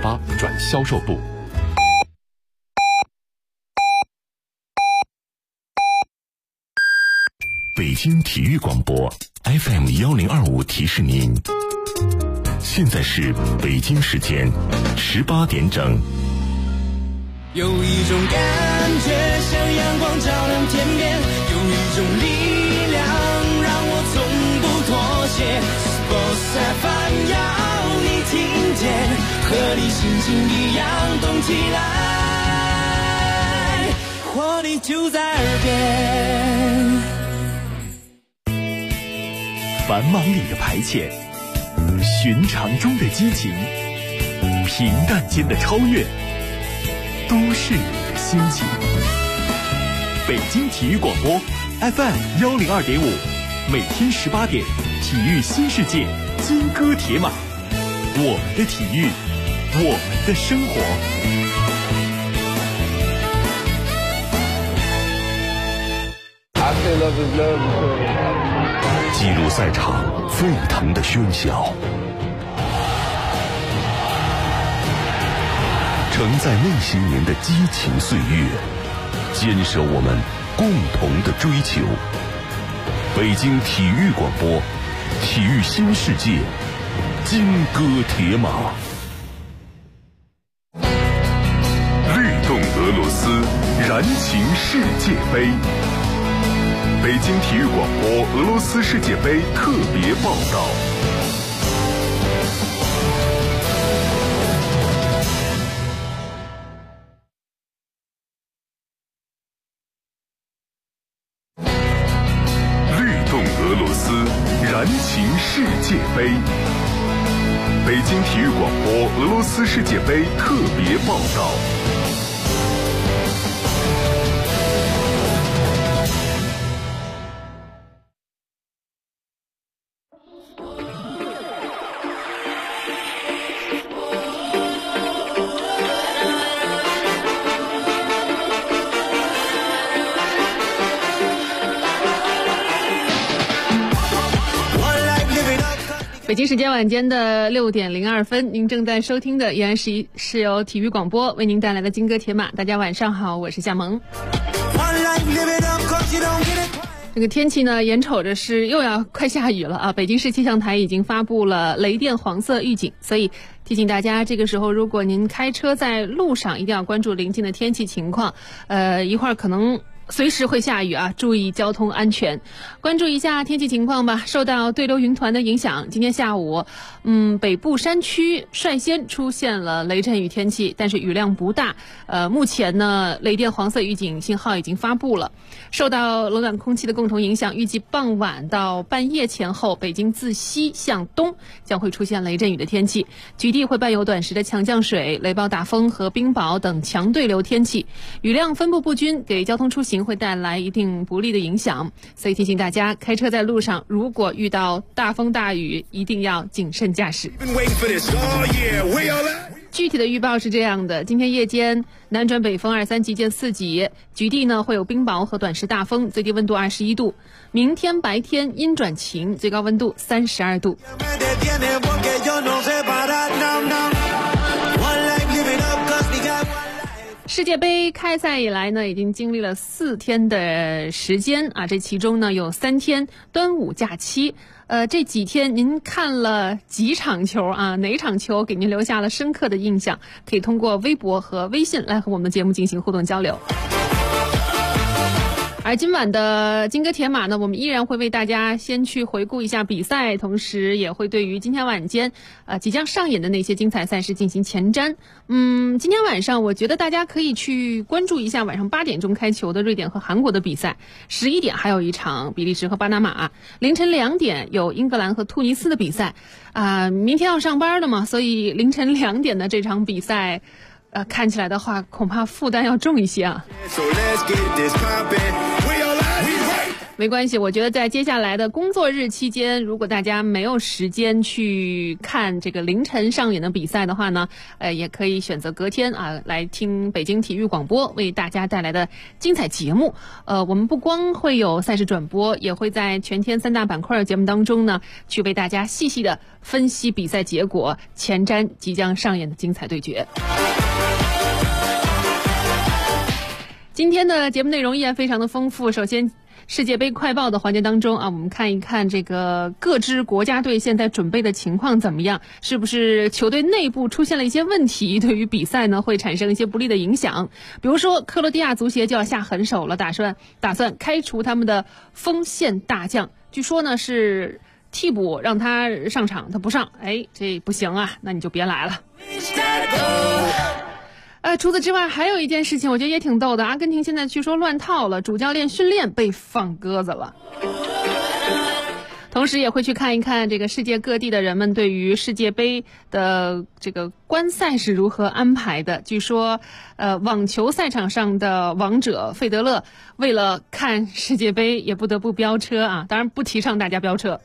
发转销售部。 北京体育广播 FM1025 提示您，现在是北京时间18点整。 有一种感觉像阳光照亮天边，有一种力量让我从不妥协。Sports FM 要你听见，和你心情一样动起来，活力就在耳边。 繁忙里的排遣，寻常中的激情，平淡间的超越，都市里的心情。北京体育广播 FM102.5，每天18点，体育新世界，金戈铁马，我们的体育，我们的生活。 记录赛场沸腾的喧嚣，承载那些年的激情岁月，坚守我们共同的追求。北京体育广播，体育新世界，金戈铁马。律动俄罗斯，燃情世界杯。北京体育广播俄罗斯世界杯特别报道。律动俄罗斯，燃情世界杯。北京体育广播俄罗斯世界杯特别报道。 北京时间晚间的6点02分，您正在收听的依然是由体育广播为您带来的金戈铁马。大家晚上好，我是夏萌。这个天气呢，眼瞅着是又要快下雨了啊！北京市气象台已经发布了雷电黄色预警，所以提醒大家，这个时候如果您开车在路上，一定要关注临近的天气情况。一会儿可能随时会下雨啊，注意交通安全。关注一下天气情况吧。受到对流云团的影响，今天下午北部山区率先出现了雷阵雨天气，但是雨量不大。目前呢，雷电黄色预警信号已经发布了。受到冷暖空气的共同影响，预计傍晚到半夜前后，北京自西向东将会出现雷阵雨的天气，局地会伴有短时的强降水、雷暴大风和冰雹等强对流天气，雨量分布不均，给交通出行会带来一定不利的影响。所以提醒大家，开车在路上如果遇到大风大雨，一定要谨慎驾驶。具体的预报是这样的：今天夜间南转北风2、3级见4级，局地呢会有冰雹和短时大风，最低温度21度。明天白天阴转晴，最高温度32度。世界杯开赛以来呢，已经经历了4天的时间啊，这其中呢有3天端午假期。这几天您看了几场球啊？哪场球给您留下了深刻的印象？可以通过微博和微信来和我们的节目进行互动交流。而今晚的金戈铁马呢，我们依然会为大家先去回顾一下比赛，同时也会对于今天晚间即将上演的那些精彩赛事进行前瞻。今天晚上我觉得大家可以去关注一下晚上8点钟开球的瑞典和韩国的比赛，11点还有一场比利时和巴拿马，凌晨2点有英格兰和突尼斯的比赛明天要上班的嘛，所以凌晨2点的这场比赛看起来的话恐怕负担要重一些啊。 没关系，我觉得在接下来的工作日期间，如果大家没有时间去看这个凌晨上演的比赛的话呢，也可以选择隔天啊来听北京体育广播为大家带来的精彩节目。我们不光会有赛事转播，也会在全天3大板块节目当中呢，去为大家细细的分析比赛结果，前瞻即将上演的精彩对决。今天的节目内容依然非常的丰富。首先，世界杯快报的环节当中啊，我们看一看这个各支国家队现在准备的情况怎么样，是不是球队内部出现了一些问题，对于比赛呢会产生一些不利的影响。比如说，克罗地亚足协就要下狠手了，打算开除他们的锋线大将，据说呢是替补让他上场，他不上，这不行啊，那你就别来了。除此之外，还有一件事情，我觉得也挺逗的。阿根廷现在据说乱套了，主教练训练被放鸽子了。同时也会去看一看这个世界各地的人们对于世界杯的这个观赛是如何安排的。据说，网球赛场上的王者费德勒为了看世界杯也不得不飙车啊，当然不提倡大家飙车。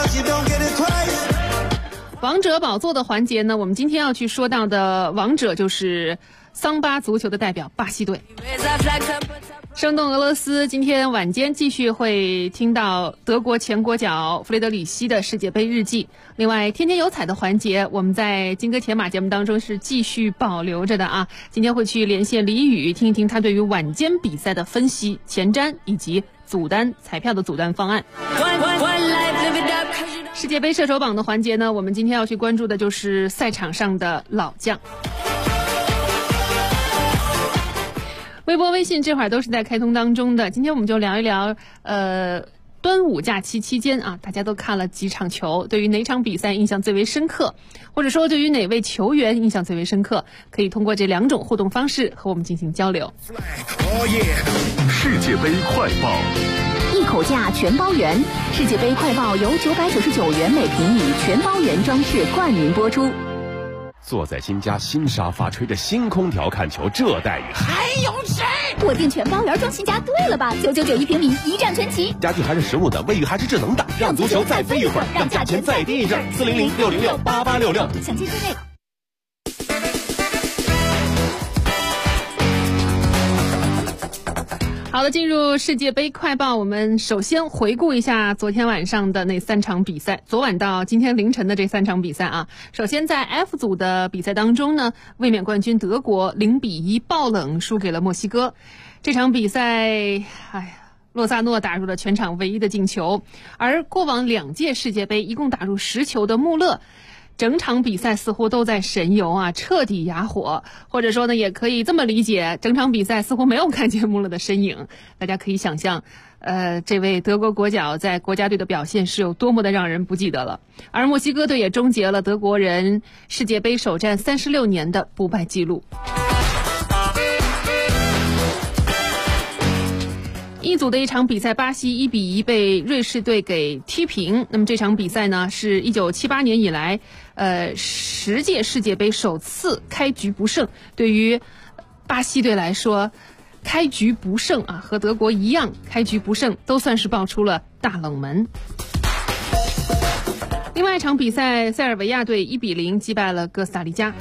王者宝座的环节呢，我们今天要去说到的王者就是桑巴足球的代表巴西队。生动俄罗斯今天晚间继续会听到德国前国脚弗雷德里希的世界杯日记。另外，天天有彩的环节，我们在金戈铁马节目当中是继续保留着的啊。今天会去连线李宇，听一听他对于晚间比赛的分析、前瞻以及彩票的阻断方案。世界杯射手榜的环节呢，我们今天要去关注的就是赛场上的老将。微博、微信这会儿都是在开通当中的。今天我们就聊一聊，端午假期期间啊，大家都看了几场球，对于哪场比赛印象最为深刻，或者说对于哪位球员印象最为深刻，可以通过这2种互动方式和我们进行交流。 世界杯快报， 一口价全包圆。世界杯快报由999元每平米全包圆装饰冠名播出。 坐在新家新沙发，吹着新空调看球，这待遇还有谁？ 我订全包圆装新家对了吧？999一平米，一站全齐。 家具还是实木的，卫浴还是智能的，让足球再飞一会儿，让价钱再低一阵。400-606-8866， 详见内。 好的，进入世界杯快报，我们首先回顾一下昨天晚上的那3场比赛，昨晚到今天凌晨的这3场比赛啊。首先在 F 组的比赛当中呢，卫冕冠军德国0-1爆冷输给了墨西哥。这场比赛，洛萨诺打入了全场唯一的进球，而过往2届世界杯一共打入10球的穆勒，整场比赛似乎都在神游啊，彻底哑火，或者说呢，也可以这么理解，整场比赛似乎没有看见穆勒的身影。大家可以想象，这位德国国脚在国家队的表现是有多么的让人不记得了。而墨西哥队也终结了德国人世界杯首战36年的不败记录。一组的一场比赛，巴西1-1被瑞士队给踢平。那么这场比赛呢，是1978年以来，10届世界杯首次开局不胜。对于巴西队来说，开局不胜啊，和德国一样，开局不胜都算是爆出了大冷门。另外一场比赛，塞尔维亚队1-0击败了哥斯达黎加。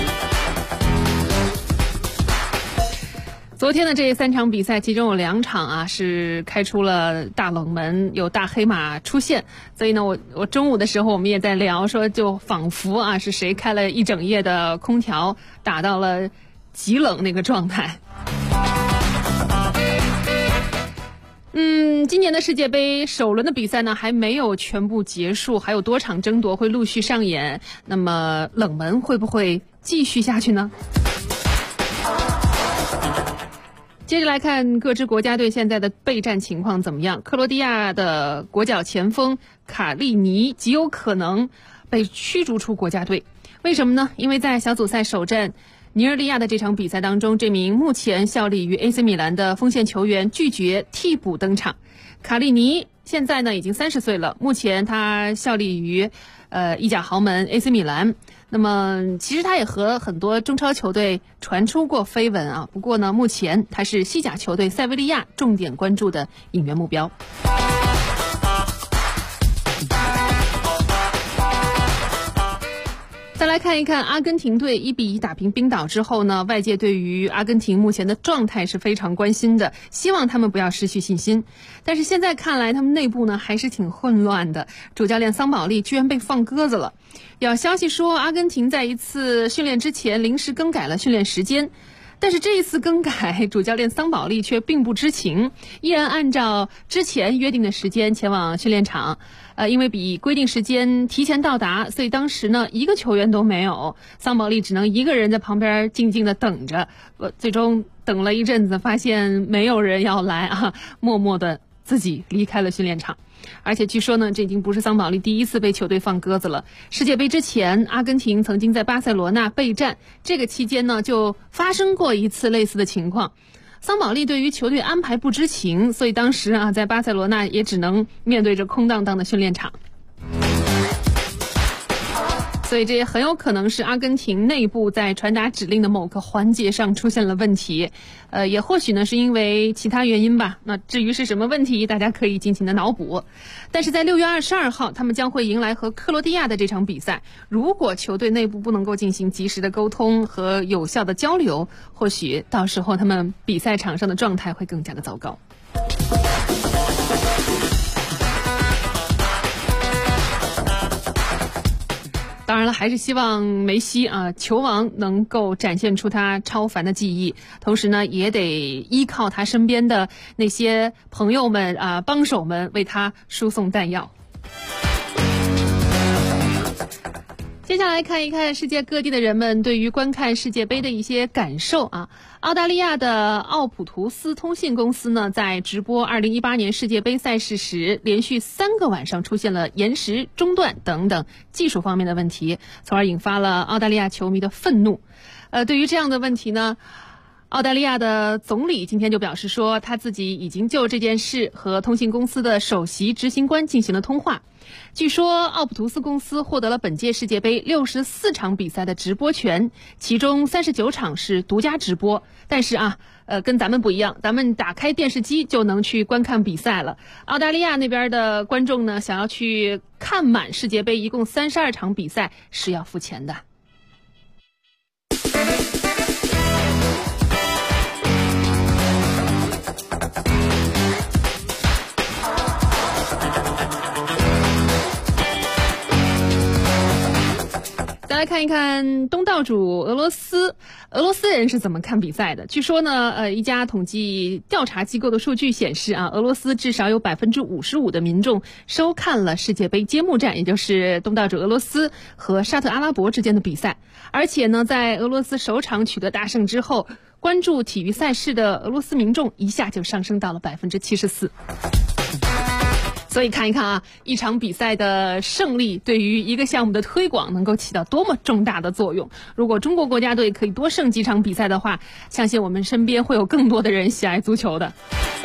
昨天的这3场比赛，其中有2场啊是开出了大冷门，有大黑马出现。所以呢，我中午的时候我们也在聊，说就仿佛啊是谁开了一整夜的空调，打到了极冷那个状态。今年的世界杯首轮的比赛呢还没有全部结束，还有多场争夺会陆续上演。那么冷门会不会继续下去呢？接着来看各支国家队现在的备战情况怎么样。克罗地亚的国脚前锋卡利尼极有可能被驱逐出国家队。为什么呢？因为在小组赛首战尼日利亚的这场比赛当中，这名目前效力于 AC 米兰的锋线球员拒绝替补登场。卡利尼现在呢已经30岁了，目前他效力于意甲豪门 AC 米兰。那么其实他也和很多中超球队传出过绯闻啊，不过呢目前他是西甲球队塞维利亚重点关注的引援目标。 再来看一看阿根廷队1-1打平冰岛之后呢，外界对于阿根廷目前的状态是非常关心的，希望他们不要失去信心。但是现在看来他们内部呢还是挺混乱的，主教练桑保利居然被放鸽子了。有消息说阿根廷在一次训练之前临时更改了训练时间，但是这一次更改，主教练桑保利却并不知情，依然按照之前约定的时间前往训练场。因为比规定时间提前到达，所以当时呢一个球员都没有，桑保利只能一个人在旁边静静的等着。最终等了一阵子，发现没有人要来啊，默默的自己离开了训练场。而且据说呢，这已经不是桑保利第一次被球队放鸽子了。世界杯之前，阿根廷曾经在巴塞罗那备战，这个期间呢就发生过一次类似的情况。桑保利对于球队安排不知情，所以当时啊在巴塞罗那也只能面对着空荡荡的训练场。所以这也很有可能是阿根廷内部在传达指令的某个环节上出现了问题，也或许呢是因为其他原因吧。那至于是什么问题，大家可以尽情的脑补。但是在6月22号，他们将会迎来和克罗地亚的这场比赛。如果球队内部不能够进行及时的沟通和有效的交流，或许到时候他们比赛场上的状态会更加的糟糕。当然了，还是希望梅西啊，球王能够展现出他超凡的技艺，同时呢，也得依靠他身边的那些朋友们啊、帮手们为他输送弹药。接下来看一看世界各地的人们对于观看世界杯的一些感受啊。澳大利亚的奥普图斯通信公司呢，在直播2018年世界杯赛事时，连续3个晚上出现了延时、中断等等技术方面的问题，从而引发了澳大利亚球迷的愤怒。对于这样的问题呢，澳大利亚的总理今天就表示说，他自己已经就这件事和通信公司的首席执行官进行了通话。据说奥普图斯公司获得了本届世界杯64场比赛的直播权，其中39场是独家直播。但是跟咱们不一样，咱们打开电视机就能去观看比赛了。澳大利亚那边的观众呢，想要去看满世界杯一共32场比赛是要付钱的。再来看一看东道主俄罗斯人是怎么看比赛的。据说呢，一家统计调查机构的数据显示啊，俄罗斯至少有55%的民众收看了世界杯揭幕战，也就是东道主俄罗斯和沙特阿拉伯之间的比赛。而且呢，在俄罗斯首场取得大胜之后，关注体育赛事的俄罗斯民众一下就上升到了74%。所以看一看啊，一场比赛的胜利对于一个项目的推广能够起到多么重大的作用。如果中国国家队可以多胜几场比赛的话，相信我们身边会有更多的人喜爱足球的。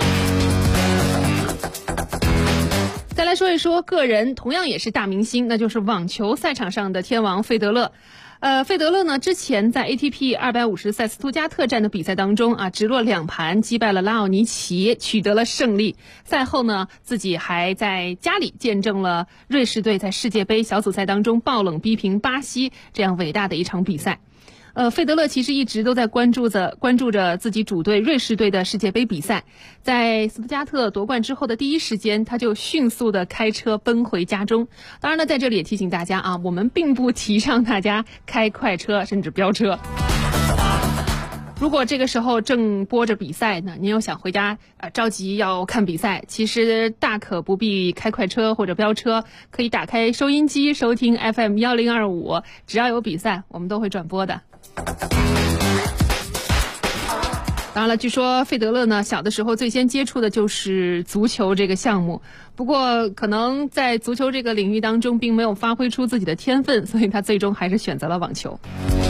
再来说一说个人同样也是大明星，那就是网球赛场上的天王费德勒。费德勒呢，之前在 ATP 250在斯图加特站的比赛当中啊，直落2盘击败了拉奥尼奇，取得了胜利。赛后呢，自己还在家里见证了瑞士队在世界杯小组赛当中爆冷逼平巴西这样伟大的一场比赛。费德勒其实一直都在关注着自己主队瑞士队的世界杯比赛。在斯图加特夺冠之后的第一时间，他就迅速的开车奔回家中。当然呢，在这里也提醒大家啊，我们并不提倡大家开快车甚至飙车。如果这个时候正播着比赛呢，您又想回家着急要看比赛，其实大可不必开快车或者飙车，可以打开收音机收听 FM 1025，只要有比赛我们都会转播的。当然了，据说费德勒呢，小的时候最先接触的就是足球这个项目，不过可能在足球这个领域当中并没有发挥出自己的天分，所以他最终还是选择了网球。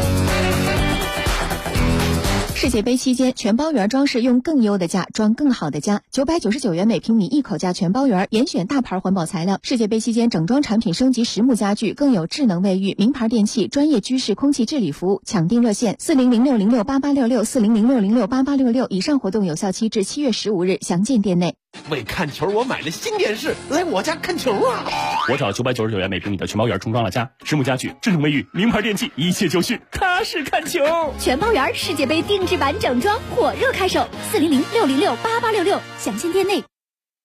世界杯期间，全包园装饰用更优的价装更好的家，999元每平米一口价全包园，严选大牌环保材料。世界杯期间整装产品升级实木家具，更有智能卫浴、名牌电器、专业居室空气治理服务。抢订热线4006068866，4006068866。以上活动有效期至7月15日，详见店内。 为看球我买了新电视，来我家看球啊！ 我找999元每平米的全包园重装了家，实木家具、智能卫浴、名牌电器，一切就绪，踏实看球。 全包园世界杯定制版整装火热开售，400-606-8866，详见店内。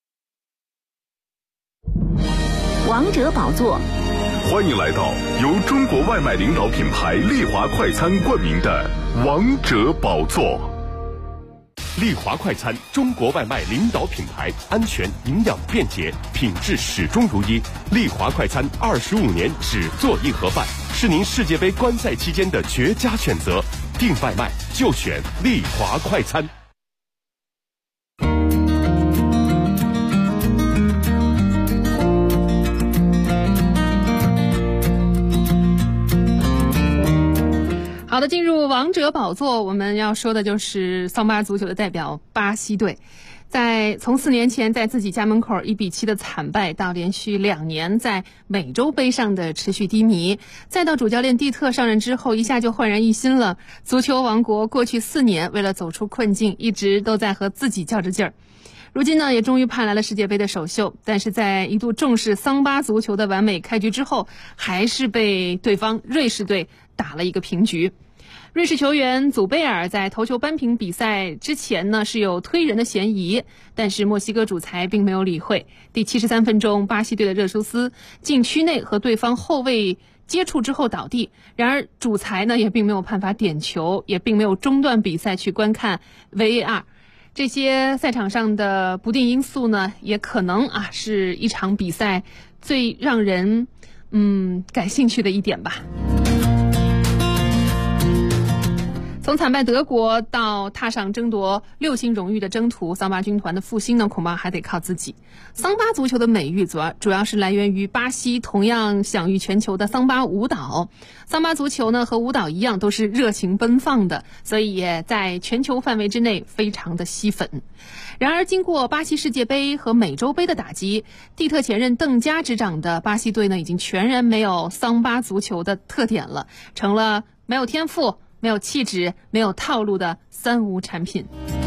王者宝座， 欢迎来到由中国外卖领导品牌丽华快餐冠名的王者宝座。丽华快餐，中国外卖领导品牌，安全、营养、便捷，品质始终如一。丽华快餐25年只做一盒饭，是您世界杯观赛期间的绝佳选择。订外卖就选丽华快餐。 好的，进入王者宝座，我们要说的就是桑巴足球的代表巴西队。从4年前在自己家门口1-7的惨败，到连续2年在美洲杯上的持续低迷，再到主教练蒂特上任之后一下就焕然一新了。足球王国过去4年为了走出困境，一直都在和自己较着劲儿。如今呢，也终于盼来了世界杯的首秀，但是在一度重视桑巴足球的完美开局之后，还是被对方瑞士队打了一个平局。瑞士球员祖贝尔在头球扳平比赛之前呢，是有推人的嫌疑，但是墨西哥主裁并没有理会。第73分钟，巴西队的热苏斯禁区内和对方后卫接触之后倒地，然而主裁呢也并没有判罚点球，也并没有中断比赛去观看 VAR。这些赛场上的不定因素呢，也可能是一场比赛最让人感兴趣的一点吧。从惨败德国到踏上争夺6星荣誉的征途，桑巴军团的复兴呢，恐怕还得靠自己。桑巴足球的美誉主要是来源于巴西同样享誉全球的桑巴舞蹈。桑巴足球呢和舞蹈一样，都是热情奔放的，所以也在全球范围之内非常的吸粉。然而经过巴西世界杯和美洲杯的打击，蒂特前任邓加执掌的巴西队呢，已经全然没有桑巴足球的特点了，成了没有天赋、没有气质、没有套路的三无产品。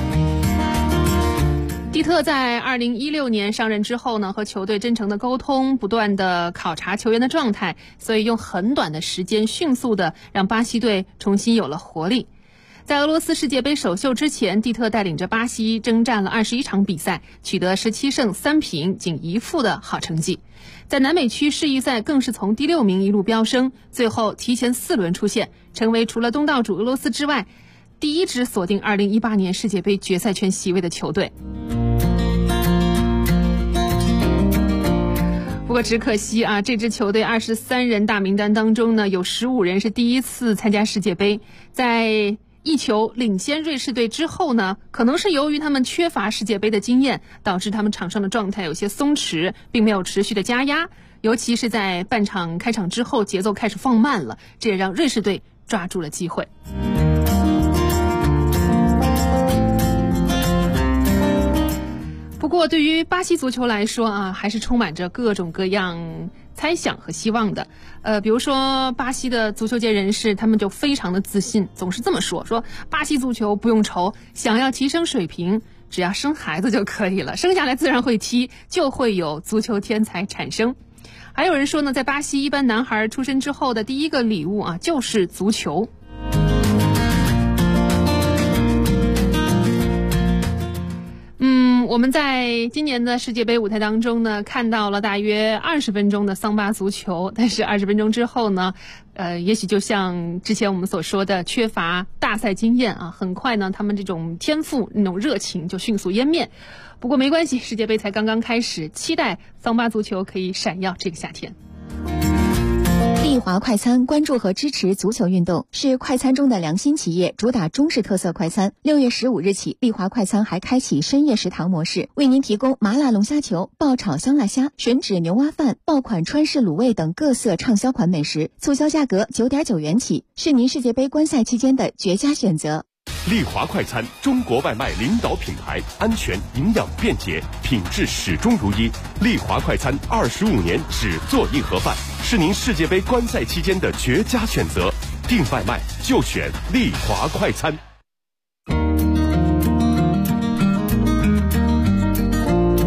蒂特在2016年上任之后呢，和球队真诚的沟通，不断的考察球员的状态，所以用很短的时间迅速的让巴西队重新有了活力。在俄罗斯世界杯首秀之前，蒂特带领着巴西征战了21场比赛，取得17胜3平仅1负的好成绩。在南美区世预赛更是从第6名一路飙升，最后提前4轮出线，成为除了东道主俄罗斯之外第一支锁定2018年世界杯决赛圈席位的球队。不过只可惜这支球队23人大名单当中呢，有15人是第一次参加世界杯。在一球领先瑞士队之后呢，可能是由于他们缺乏世界杯的经验，导致他们场上的状态有些松弛，并没有持续的加压，尤其是在半场开场之后，节奏开始放慢了，这也让瑞士队抓住了机会。不过对于巴西足球来说还是充满着各种各样猜想和希望的。比如说巴西的足球界人士，他们就非常的自信，总是这么说巴西足球不用愁，想要提升水平，只要生孩子就可以了，生下来自然会踢，就会有足球天才产生。还有人说呢，在巴西一般男孩出生之后的第一个礼物就是足球。我们在今年的世界杯舞台当中呢，看到了大约20分钟的桑巴足球，但是20分钟之后呢，也许就像之前我们所说的，缺乏大赛经验很快呢，他们这种天赋那种热情就迅速湮灭。不过没关系，世界杯才刚刚开始，期待桑巴足球可以闪耀这个夏天。 丽华快餐关注和支持足球运动，是快餐中的良心企业，主打中式特色快餐。6月15日起，丽华快餐还开启深夜食堂模式，为您提供麻辣龙虾球、爆炒香辣虾、吮指牛蛙饭、爆款川式卤味等各色畅销款美食，促销价格9.9元起，是您世界杯观赛期间的绝佳选择。 丽华快餐，中国外卖领导品牌，安全、营养、便捷，品质始终如一。丽华快餐25年只做一盒饭，是您世界杯观赛期间的绝佳选择。订外卖就选丽华快餐。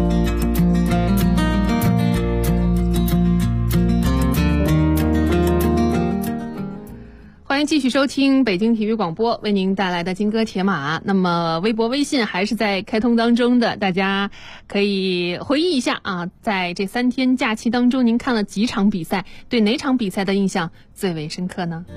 迎继续收听北京体育广播为您带来的金戈铁马。那么微博微信还是在开通当中的，大家可以回忆一下啊，在这3天假期当中您看了几场比赛，对哪场比赛的印象最为深刻呢？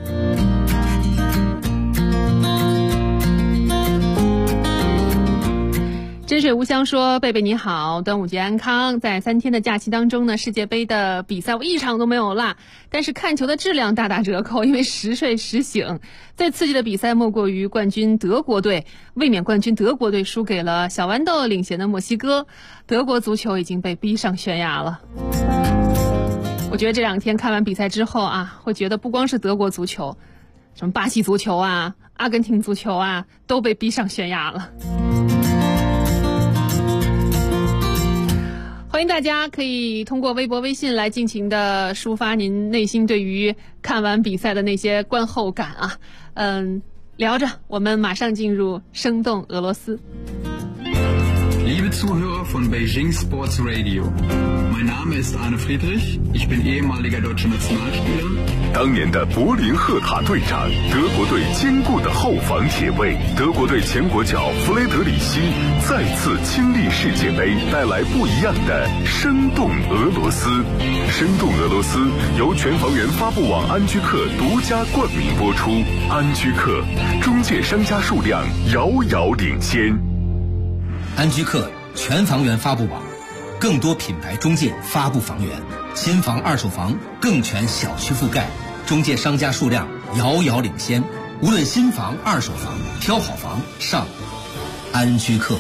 真水无香说，贝贝你好，端午节安康。在3天的假期当中呢，世界杯的比赛我一场都没有落，但是看球的质量大打折扣，因为时睡时醒。最刺激的比赛莫过于冠军德国队，卫冕冠军德国队输给了小豌豆领衔的墨西哥，德国足球已经被逼上悬崖了。我觉得这2天看完比赛之后啊，会觉得不光是德国足球，什么巴西足球啊、阿根廷足球啊，都被逼上悬崖了。欢迎大家可以通过微博微信来尽情的抒发您内心对于看完比赛的那些观后感啊。聊着我们马上进入生动俄罗斯。 Liebe Zuhörer von Beijing Sports Radio, mein Name ist Arne Friedrich, ich bin ehemaliger deutscher Nationalspieler。 当年的柏林赫塔队长，德国队坚固的后防铁卫，德国队前国脚弗雷德里希再次亲历世界杯，带来不一样的生动俄罗斯。生动俄罗斯由全房源发布网安居客独家冠名播出。安居客中介商家数量遥遥领先。 安居客全房源发布网，更多品牌中介发布房源，新房二手房更全小区覆盖，中介商家数量遥遥领先。无论新房二手房，挑好房上安居客。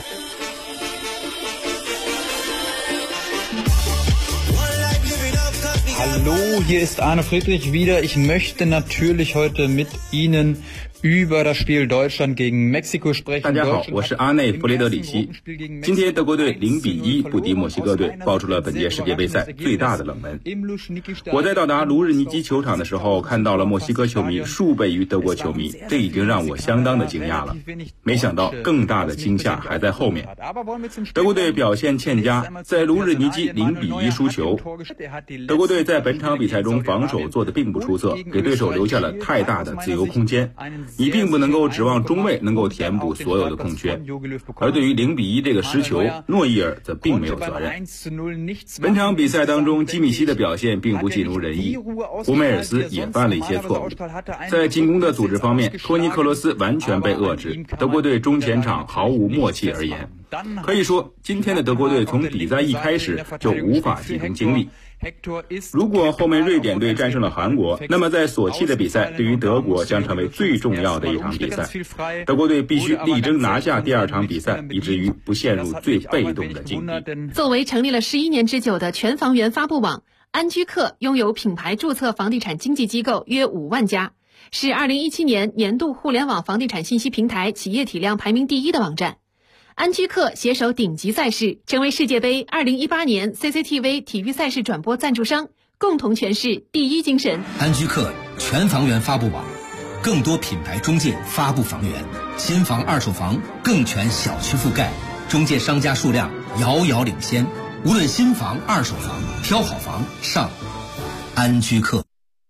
Hallo, hier ist Arne Friedrich wieder. Ich möchte natürlich heute mit Ihnen über das Spiel Deutschland gegen Mexiko sprechen。 大家好，我是阿内弗雷德里希。今天德国队0-1不敌墨西哥队，爆出了本届世界杯赛最大的冷门。我在到达卢日尼基球场的时候，看到了墨西哥球迷数倍于德国球迷，这已经让我相当的惊讶了。没想到更大的惊吓还在后面。德国队表现欠佳，在卢日尼基0-1输球。德国队在本场比赛中防守做得并不出色，给对手留下了太大的自由空间。你并不能够指望中卫能够填补所有的空缺，而对于0-1这个失球，诺伊尔则并没有责任。本场比赛当中，基米希的表现并不尽如人意，胡梅尔斯也犯了一些错误。在进攻的组织方面，托尼克罗斯完全被遏制，德国队中前场毫无默契而言。可以说，今天的德国队从比赛一开始就无法集中精力。如果后面瑞典队战胜了韩国，那么在索契的比赛对于德国将成为最重要的一场比赛。德国队必须力争拿下第2场比赛，以至于不陷入最被动的境地。 作为成立了11年之久的全房源发布网，安居客拥有品牌注册房地产经纪机构约5万家，是2017年年度互联网房地产信息平台企业体量排名第1的网站。安居客携手顶级赛事，成为世界杯2018年 CCTV 体育赛事转播赞助商，共同诠释第一精神。 安居客全房源发布网，更多品牌中介发布房源，新房二手房更全小区覆盖，中介商家数量遥遥领先。无论新房二手房，挑好房上安居客。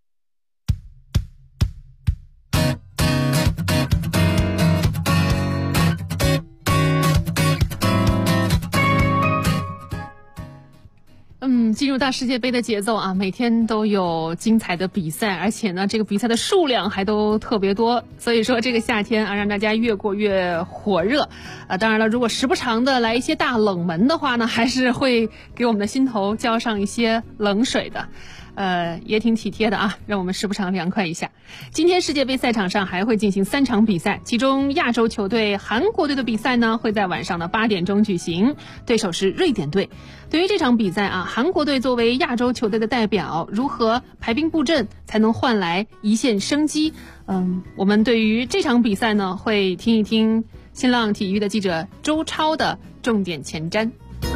进入到世界杯的节奏啊，每天都有精彩的比赛，而且呢，这个比赛的数量还都特别多，所以说这个夏天啊，让大家越过越火热啊。当然了，如果时不常的来一些大冷门的话呢，还是会给我们的心头浇上一些冷水的。也挺体贴的啊，让我们时不常凉快一下。今天世界杯赛场上还会进行3场比赛，其中亚洲球队韩国队的比赛呢会在晚上的8点钟举行，对手是瑞典队。对于这场比赛啊，韩国队作为亚洲球队的代表，如何排兵布阵才能换来一线生机？我们对于这场比赛呢会听一听新浪体育的记者周超的重点前瞻。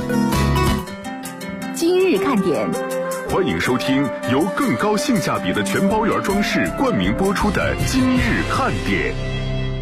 今日看点。 欢迎收听由更高性价比的全包圆装饰冠名播出的今日看点。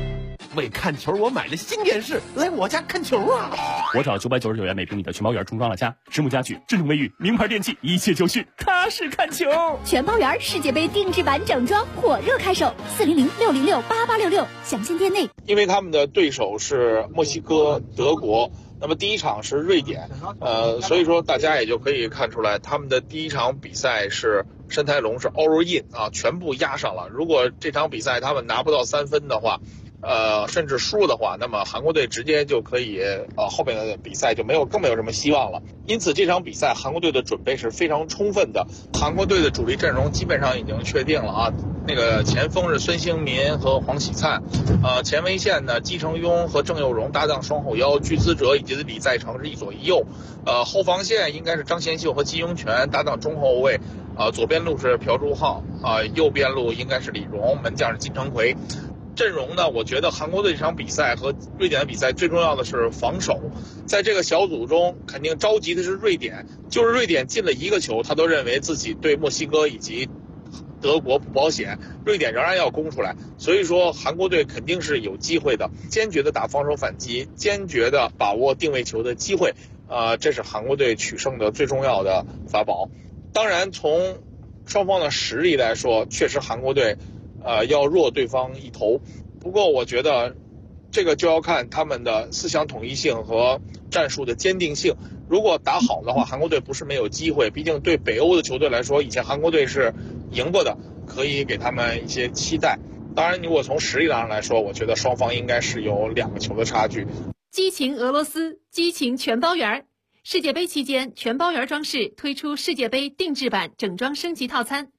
为看球我买了新电视，来我家看球啊！ 我找999元每平米的全包园重装了家，实木家具、智能卫浴、名牌电器，一切就绪，踏实看球。 全包园世界杯定制版整装火热开售，400-606-8866，详见店内。 因为他们的对手是墨西哥、德国。那么第一场是瑞典，所以说大家也就可以看出来，他们的第一场比赛是申台龙是 all in 啊，全部压上了。如果这场比赛他们拿不到3分的话，甚至输的话，那么韩国队直接就可以后面的比赛就更没有什么希望了。因此这场比赛韩国队的准备是非常充分的，韩国队的主力阵容基本上已经确定了啊。那个前锋是孙兴民和黄喜灿，前卫线呢姬承庸和郑佑荣搭档双后腰，具思哲以及李在成是一左一右，后防线应该是张贤秀和季庸权搭档中后卫，左边路是朴柱浩，右边路应该是李荣，门将是金城奎。阵容呢，我觉得韩国队这场比赛和瑞典的比赛最重要的是防守。在这个小组中，肯定着急的是瑞典，就是瑞典进了1个球，他都认为自己对墨西哥以及德国不保险，瑞典仍然要攻出来。所以说韩国队肯定是有机会的，坚决的打防守反击，坚决的把握定位球的机会，这是韩国队取胜的最重要的法宝。当然从双方的实力来说，确实韩国队要弱对方一头，不过我觉得这个就要看他们的思想统一性和战术的坚定性。如果打好的话，韩国队不是没有机会，毕竟对北欧的球队来说，以前韩国队是赢过的，可以给他们一些期待。当然如果从实力上来说，我觉得双方应该是有2个球的差距。 激情俄罗斯，激情全包园。世界杯期间，全包园装饰推出世界杯定制版整装升级套餐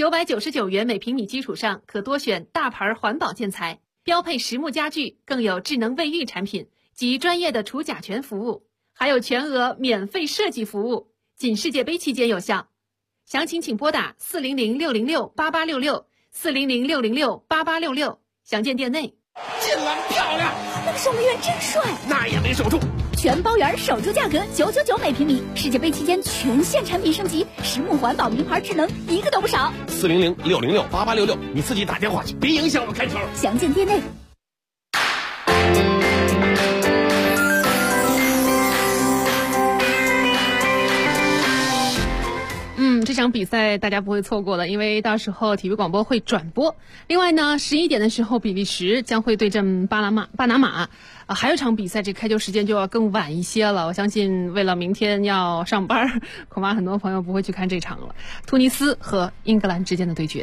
，999元每平米基础上可多选大牌环保建材，标配实木家具，更有智能卫浴产品及专业的除甲醛服务，还有全额免费设计服务，仅世界杯期间有效。详情请拨打400-606-8866 400-606-8866，详见店内。 进篮漂亮， 那个守门员真帅， 那也没守住。 全包园守住价格999每平米，世界杯期间全线产品升级，实木环保名牌智能一个都不少。 400-606-8866，你自己打电话去，别影响我看球。 详见店内。 这场比赛大家不会错过了，因为到时候体育广播会转播。另外呢，11点的时候，比利时将会对阵巴拿马。还有场比赛，这开球时间就要更晚一些了。我相信为了明天要上班，恐怕很多朋友不会去看这场了。突尼斯和英格兰之间的对决。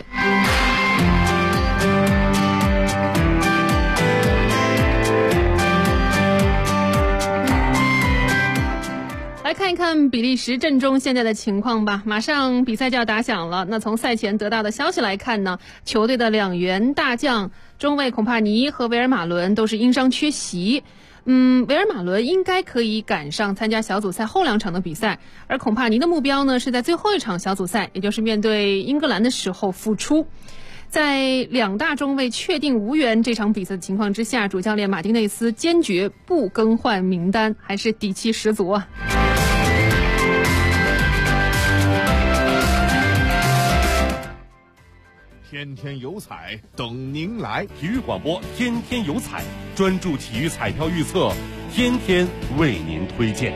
来看一看比利时阵中现在的情况吧。马上比赛就要打响了。那从赛前得到的消息来看呢，球队的2员大将中卫孔帕尼和维尔马伦都是因伤缺席。维尔马伦应该可以赶上参加小组赛后2场的比赛，而孔帕尼的目标呢是在最后一场小组赛，也就是面对英格兰的时候复出。在2大中卫确定无缘这场比赛的情况之下，主教练马丁内斯坚决不更换名单，还是底气十足啊。 天天有彩等您来， 体育广播天天有彩，专注体育彩票预测，天天为您推荐。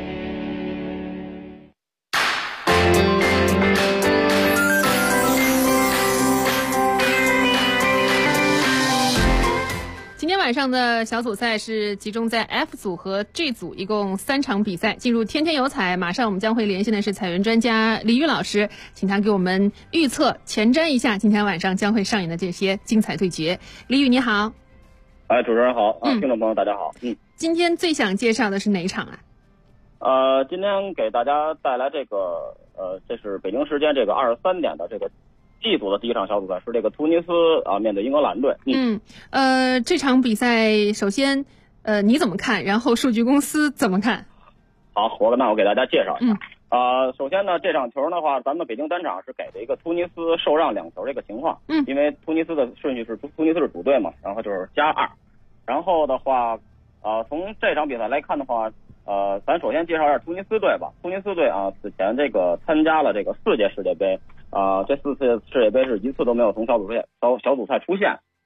今天晚上的小组赛是集中在 F 组和 G 组，一共3场比赛。进入天天有彩，马上我们将会连线的是彩云专家李宇老师，请他给我们预测前瞻一下今天晚上将会上演的这些精彩对决。李宇你好。 主持人好，听众朋友大家好。 今天最想介绍的是哪一场啊？ 今天给大家带来这个这是北京时间这个23点的这个G 组的第一场小组赛，是这个突尼斯面对英格兰队。 这场比赛首先你怎么看？然后数据公司怎么看？ 好，那我给大家介绍一下。首先呢，这场球的话，咱们北京单场是给了一个突尼斯受让2球这个情况。因为突尼斯的顺序是突尼斯是主队嘛，然后就是+2。然后的话，从这场比赛来看的话，咱首先介绍一下突尼斯队吧。突尼斯队此前这个参加了这个4届世界杯。这4次世界杯是1次都没有从小组赛出现。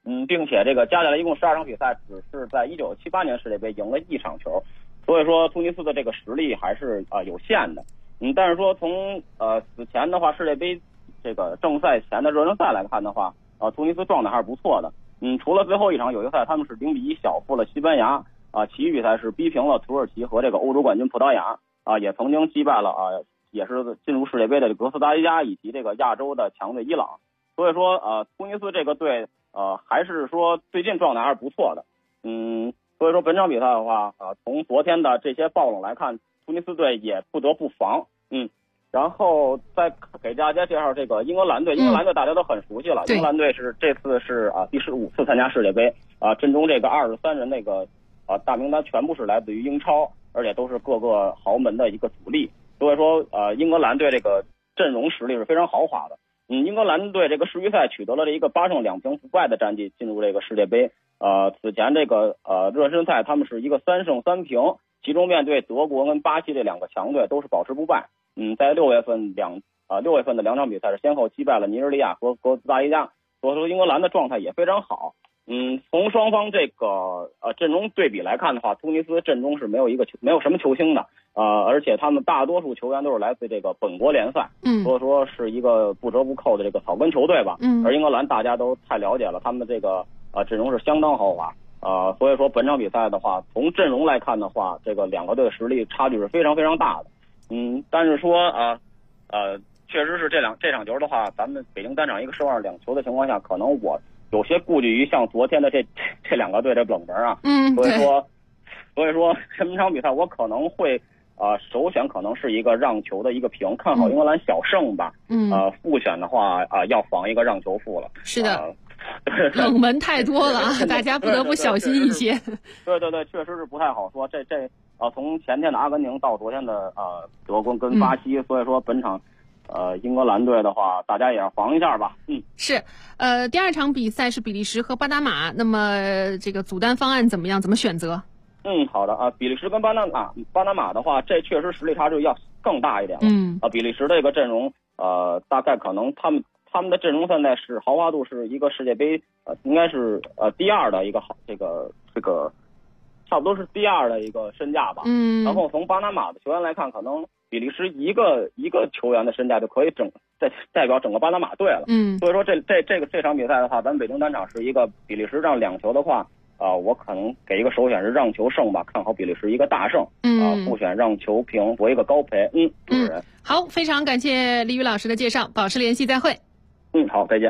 并且这个加起来一共12场比赛，只是在1978年世界杯赢了1场球，所以说突尼斯的这个实力还是有限的。但是说从此前的话，世界杯这个正赛前的热身赛来看的话，突尼斯状态还是不错的。除了最后一场友谊赛他们是0-1小负了西班牙其余比赛是逼平了土耳其和这个欧洲冠军葡萄牙也曾经击败了也是进入世界杯的哥斯达黎加以及这个亚洲的强队伊朗。所以说突尼斯这个队还是说最近状态还是不错的。所以说本场比赛的话从昨天的这些爆冷来看，突尼斯队也不得不防。然后再给大家介绍这个英格兰队。英格兰队大家都很熟悉了，英格兰队是这次是第15次参加世界杯阵中这个23人那个大名单全部是来自于英超，而且都是各个豪门的一个主力。所以说英格兰队这个阵容实力是非常豪华的。英格兰队这个世预赛取得了这一个8胜2平不败的战绩，进入这个世界杯。此前这个热身赛他们是一个3胜3平，其中面对德国跟巴西这2个强队都是保持不败。在6月份的2场比赛是先后击败了尼日利亚和哥斯达黎加，所以说英格兰的状态也非常好。从双方这个阵容对比来看的话，突尼斯阵中是没有什么球星的，而且他们大多数球员都是来自这个本国联赛，所以说是一个不折不扣的这个草根球队吧。而英格兰大家都太了解了，他们这个阵容是相当豪华。所以说本场比赛的话，从阵容来看的话，这个2个队的实力差距是非常非常大的。但是说确实是这场球的话，咱们北京单场一个12-2球的情况下，可能我有些顾虑于像昨天的这2个队的冷门所以说本场比赛我可能会首选可能是一个让球的一个平，看好英格兰小胜吧。复选的话要防一个让球负了。 是的。冷门太多了大家不得不小心一些。 对，确实是不太好说。这从前天的阿根廷到昨天的德国跟巴西，所以说本场英格兰队的话，大家也要防一下吧。 是。第2场比赛是比利时和巴拿马，那么这个组单方案怎么样？怎么选择？ 好的比利时跟巴拿马的话，这确实实力差距要更大一点了。比利时这个阵容大概可能他们的阵容现在是豪华度是一个世界杯应该是第2的一个好这个差不多是第2的一个身价吧。然后从巴拿马的球员来看，可能比利时一个球员的身价就可以代表整个巴拿马队了。所以说这场比赛的话，咱们北京单场是一个比利时让2球的话，我可能给一个首选是让球胜吧，看好比利时一个大胜。复选让球平博一个高赔。主持人好，非常感谢李宇老师的介绍，保持联系，再会。 好，再见。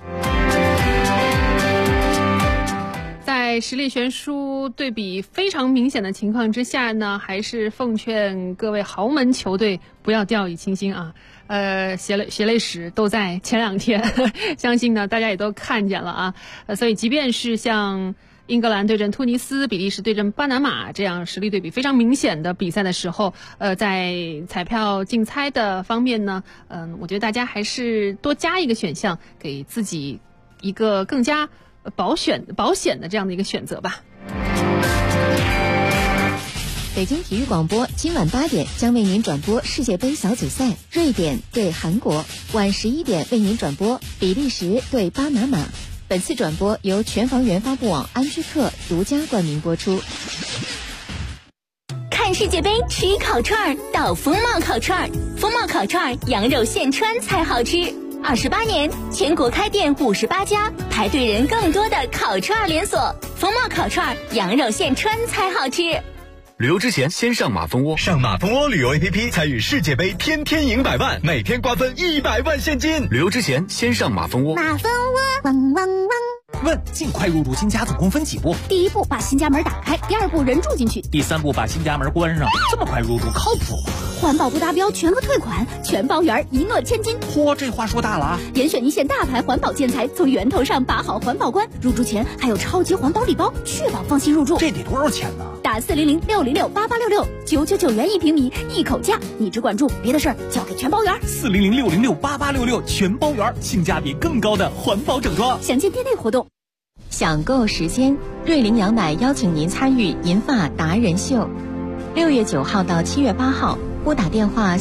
在实力悬殊对比非常明显的情况之下呢，还是奉劝各位豪门球队不要掉以轻心啊。血泪史都在前2天相信呢大家也都看见了啊。所以即便是像英格兰对阵突尼斯、比利时对阵巴拿马这样实力对比非常明显的比赛的时候，在彩票竞猜的方面呢，我觉得大家还是多加一个选项，给自己一个更加保险的这样的一个选择吧。 北京体育广播今晚8点将为您转播世界杯小组赛，瑞典对韩国；晚11点为您转播比利时对巴拿马。本次转播由全房源发布网安居客独家冠名播出。 看世界杯吃烤串到风貌烤串，风貌烤串羊肉现穿才好吃。28年，全国开店58家，排队人更多的烤串连锁。风貌烤串羊肉现穿才好吃。 旅游之前先上马蜂窝，上马蜂窝旅游 APP 参与世界杯，天天赢100万，每天瓜分100万现金。旅游之前先上马蜂窝。 马蜂窝汪汪汪。 问：尽快入住新家总共分几步？ 第1步把新家门打开，第2步人住进去， 第3步把新家门关上。这么快入住靠谱吗？ 环保不达标全额退款，全包圆一诺千金。 嚯，这话说大了啊！ 严选一线大牌环保建材，从源头上把好环保关。入住前还有超级环保礼包，确保放心入住。 这得多少钱呢？ 打400-606-8866，999元1平米，一口价。你只管住，别的事儿交给全包圆。 400-606-8866，全包圆，性价比更高的环保整装。 详见店内活动。 享购时间，瑞麟羊奶邀请您参与银发达人秀，6月9号到7月8号，拨打电话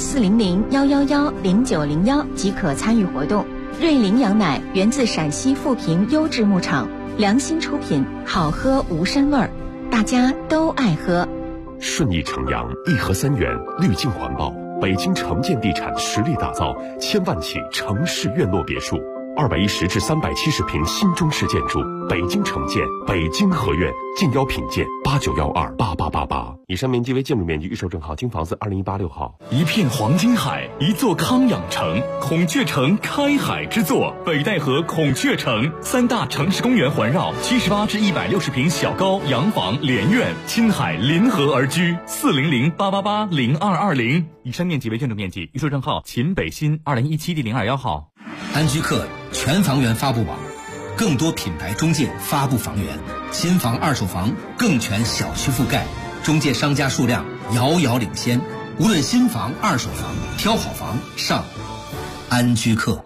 400-111-0901即可参与活动。瑞麟羊奶源自陕西富平优质牧场， 良心出品，好喝无膻味儿，大家都爱喝。 顺义城阳1盒3元，绿净环保，北京城建地产实力打造1000万起城市院落别墅，210至370平新中式建筑，北京城建，北京合院，敬邀品鉴89128888。以上面积为建筑面积，预售证号京房子2018-6号。 一片黄金海，一座康养城，孔雀城开海之作，北戴河孔雀城，3大城市公园环绕，78至160平小高洋房连院，亲海临河而居，400-888-0220。以上面积为建筑面积，预售证号秦北新2017-021号。 安居客全房源发布网，更多品牌中介发布房源，新房二手房更全小区覆盖，中介商家数量遥遥领先。无论新房二手房，挑好房上安居客。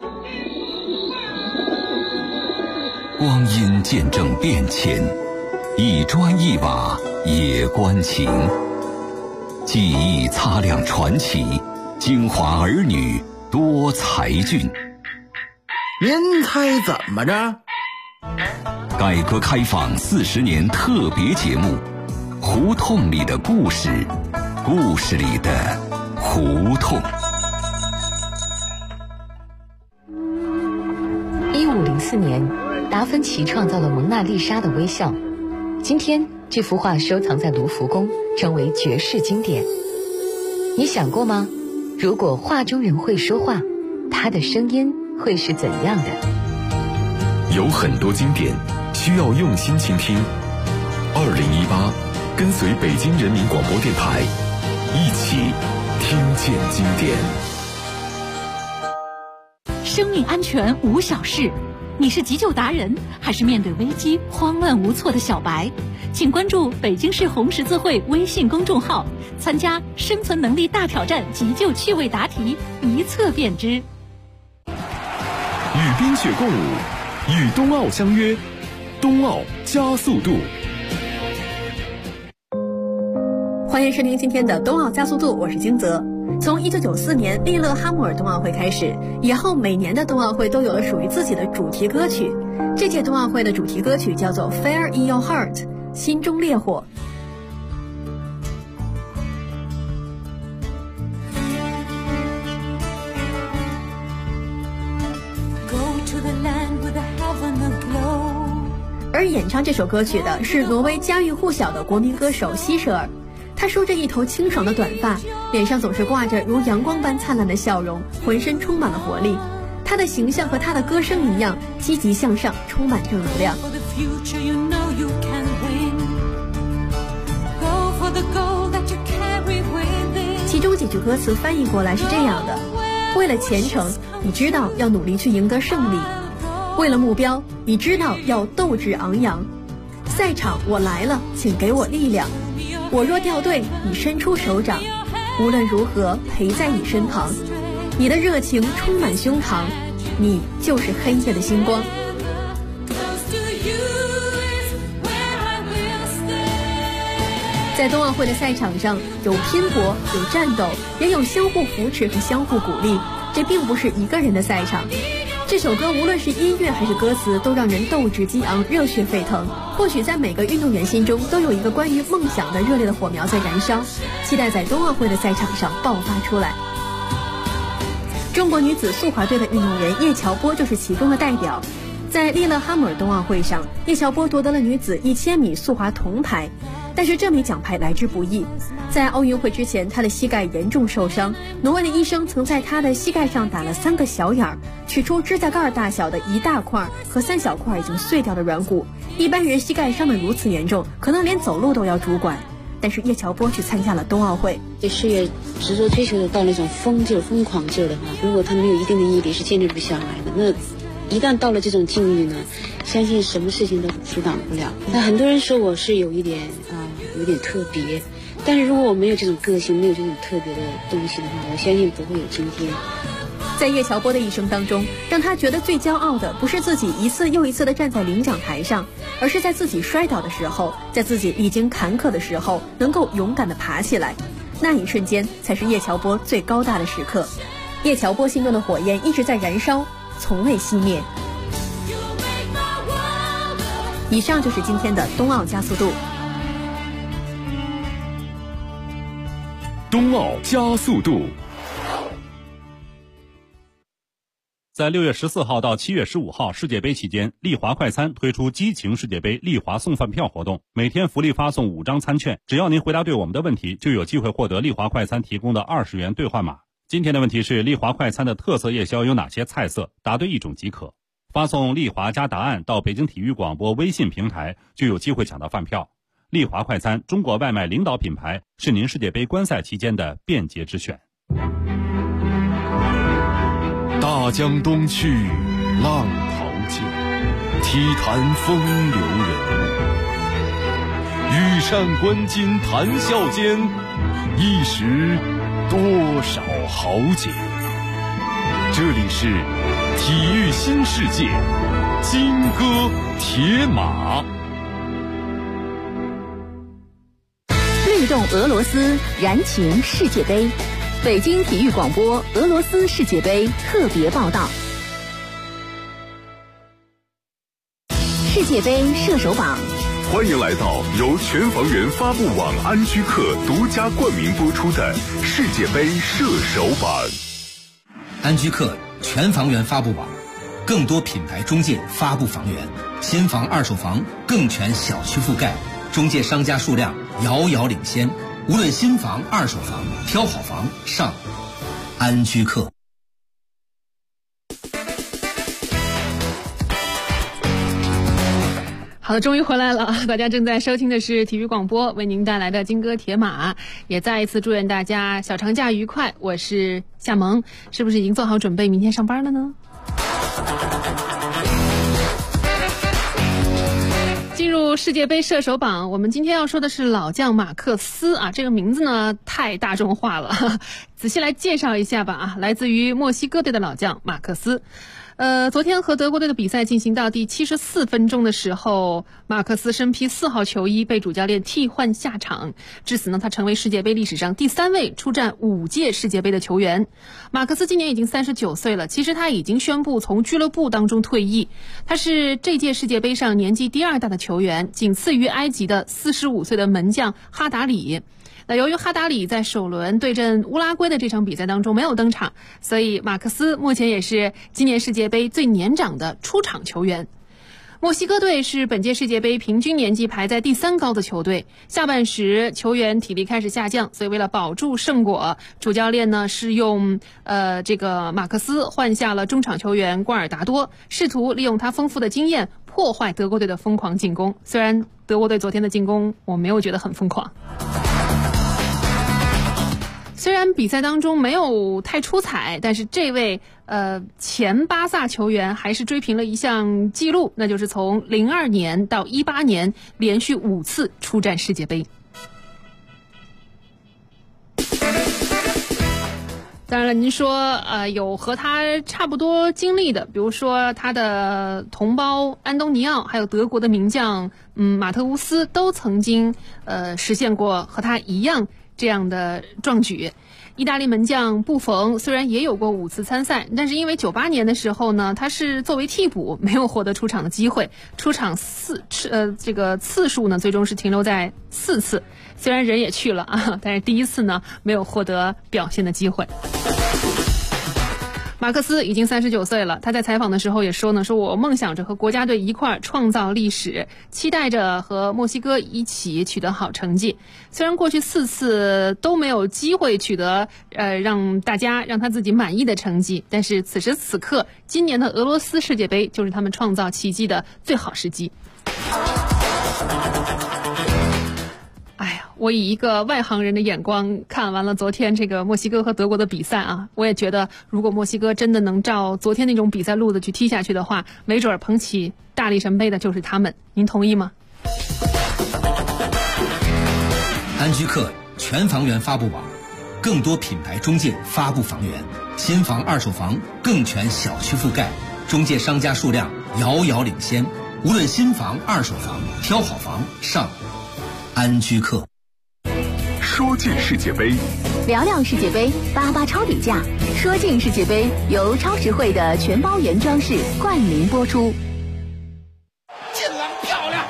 光阴见证变迁，一砖一瓦也关情。记忆擦亮传奇，京华儿女多才俊。 您猜怎么着？ 改革开放40年特别节目，胡同里的故事，故事里的胡同。 1504年，达芬奇创造了蒙娜丽莎的微笑。今天，这幅画收藏在卢浮宫，成为绝世经典。你想过吗？如果画中人会说话，他的声音会是怎样的？ 有很多经典需要用心倾听。2018，跟随北京人民广播电台，一起听见经典。 生命安全无小事，你是急救达人，还是面对危机慌乱无措的小白？请关注北京市红十字会微信公众号，参加生存能力大挑战急救趣味答题，一测便知。 与冰雪共舞，与冬奥相约，冬奥加速度。 欢迎收听今天的冬奥加速度，我是金泽。从1994年利勒哈姆尔冬奥会开始，以后每年的冬奥会都有了属于自己的主题歌曲。这届冬奥会的主题歌曲叫做 Fire in Your Heart， 心中烈火。而演唱这首歌曲的是挪威家喻户晓的国民歌手希舍尔。他梳着一头清爽的短发，脸上总是挂着如阳光般灿烂的笑容，浑身充满了活力。他的形象和他的歌声一样，积极向上，充满正能量。其中几句歌词翻译过来是这样的：为了前程，你知道要努力去赢得胜利；为了目标，你知道要斗志昂扬。赛场我来了，请给我力量。我若掉队，你伸出手掌，无论如何陪在你身旁。你的热情充满胸膛，你就是黑夜的星光。在冬奥会的赛场上，有拼搏，有战斗，也有相互扶持和相互鼓励。这并不是一个人的赛场。这首歌无论是音乐还是歌词，都让人斗志激昂，热血沸腾。或许在每个运动员心中都有一个关于梦想的热烈的火苗在燃烧，期待在冬奥会的赛场上爆发出来。中国女子速滑队的运动员叶乔波就是其中的代表。在利勒哈姆尔冬奥会上，叶乔波夺得了女子1000米速滑铜牌。但是这枚奖牌来之不易，在奥运会之前，他的膝盖严重受伤。挪威的医生曾在他的膝盖上打了3个小眼儿，取出指甲盖大小的一大块和3小块已经碎掉的软骨。一般人膝盖伤得如此严重，可能连走路都要拄拐。但是叶乔波去参加了冬奥会。 对事业执着追求的到那种疯狂劲儿的话，如果他没有一定的毅力，是坚持不下来的。那一旦到了这种境遇呢，相信什么事情都阻挡不了。那很多人说我是有点特别，但是如果我没有这种个性，没有这种特别的东西的话，我相信不会有今天。 在叶乔波的一生当中，让他觉得最骄傲的不是自己一次又一次地站在领奖台上，而是在自己摔倒的时候，在自己历经坎坷的时候，能够勇敢地爬起来。那一瞬间才是叶乔波最高大的时刻。叶乔波心中的火焰一直在燃烧，从未熄灭。 以上就是今天的冬奥加速度。 冬奥加速度。 在6月14号到7月15号世界杯期间，丽华快餐推出激情世界杯丽华送饭票活动，每天福利发送5张餐券，只要您回答对我们的问题，就有机会获得丽华快餐提供的20元兑换码。今天的问题是丽华快餐的特色夜宵有哪些菜色？答对1种即可。发送丽华加答案到北京体育广播微信平台，就有机会抢到饭票。丽华快餐，中国外卖领导品牌，是您世界杯观赛期间的便捷之选。 大江东去，浪淘尽，体坛风流人物。羽扇纶巾谈笑间，一时多少豪杰。这里是体育新世界，金戈铁马。 律动俄罗斯，燃情世界杯。北京体育广播俄罗斯世界杯特别报道。世界杯射手榜， 欢迎来到由全房源发布网安居客独家冠名播出的世界杯射手榜。 安居客全房源发布网，更多品牌中介发布房源，新房、二手房更全小区覆盖，中介商家数量遥遥领先。无论新房、二手房，挑好房上安居客。 好的，终于回来了！大家正在收听的是体育广播为您带来的金戈铁马，也再一次祝愿大家小长假愉快。我是夏萌，是不是已经做好准备明天上班了呢？进入世界杯射手榜，我们今天要说的是老将马克思啊，这个名字呢太大众化了，仔细来介绍一下吧啊，来自于墨西哥队的老将马克思。昨天和德国队的比赛进行到第74分钟的时候，马克思身披4号球衣被主教练替换下场，至此呢，他成为世界杯历史上第3位出战5届世界杯的球员。马克思今年已经39岁了，其实他已经宣布从俱乐部当中退役。他是这届世界杯上年纪第2大的球员，仅次于埃及的45岁的门将哈达里。那由于哈达里在首轮对阵乌拉圭的这场比赛当中没有登场，所以马克思目前也是今年世界杯最年长的出场球员。墨西哥队是本届世界杯平均年纪排在第3高的球队，下半时球员体力开始下降，所以为了保住胜果，主教练呢是用这个马克思换下了中场球员瓜尔达多，试图利用他丰富的经验破坏德国队的疯狂进攻。虽然德国队昨天的进攻我没有觉得很疯狂，虽然比赛当中没有太出彩，但是这位前巴萨球员还是追平了一项纪录，那就是从02年到18年连续5次出战世界杯。当然了，您说有和他差不多经历的，比如说他的同胞安东尼奥，还有德国的名将马特乌斯，都曾经实现过和他一样这样的壮举。意大利门将布冯虽然也有过5次参赛，但是因为98年的时候呢，他是作为替补，没有获得出场的机会，出场这个次数呢，最终是停留在4次。虽然人也去了啊，但是第一次呢，没有获得表现的机会。马克思已经39岁了，他在采访的时候也说呢，说我梦想着和国家队一块创造历史，期待着和墨西哥一起取得好成绩。虽然过去4次都没有机会取得让他自己满意的成绩，但是此时此刻，今年的俄罗斯世界杯就是他们创造奇迹的最好时机。我以一个外行人的眼光看完了昨天这个墨西哥和德国的比赛啊，我也觉得如果墨西哥真的能照昨天那种比赛路子去踢下去的话，没准捧起大力神杯的就是他们。您同意吗？ 安居客全房源发布网，更多品牌中介发布房源，新房、二手房更全小区覆盖，中介商家数量遥遥领先。无论新房、二手房，挑好房上安居客。 说进世界杯， 聊聊世界杯，88超底价。说进世界杯由超实惠的全包原装饰冠名播出。 进了，漂亮！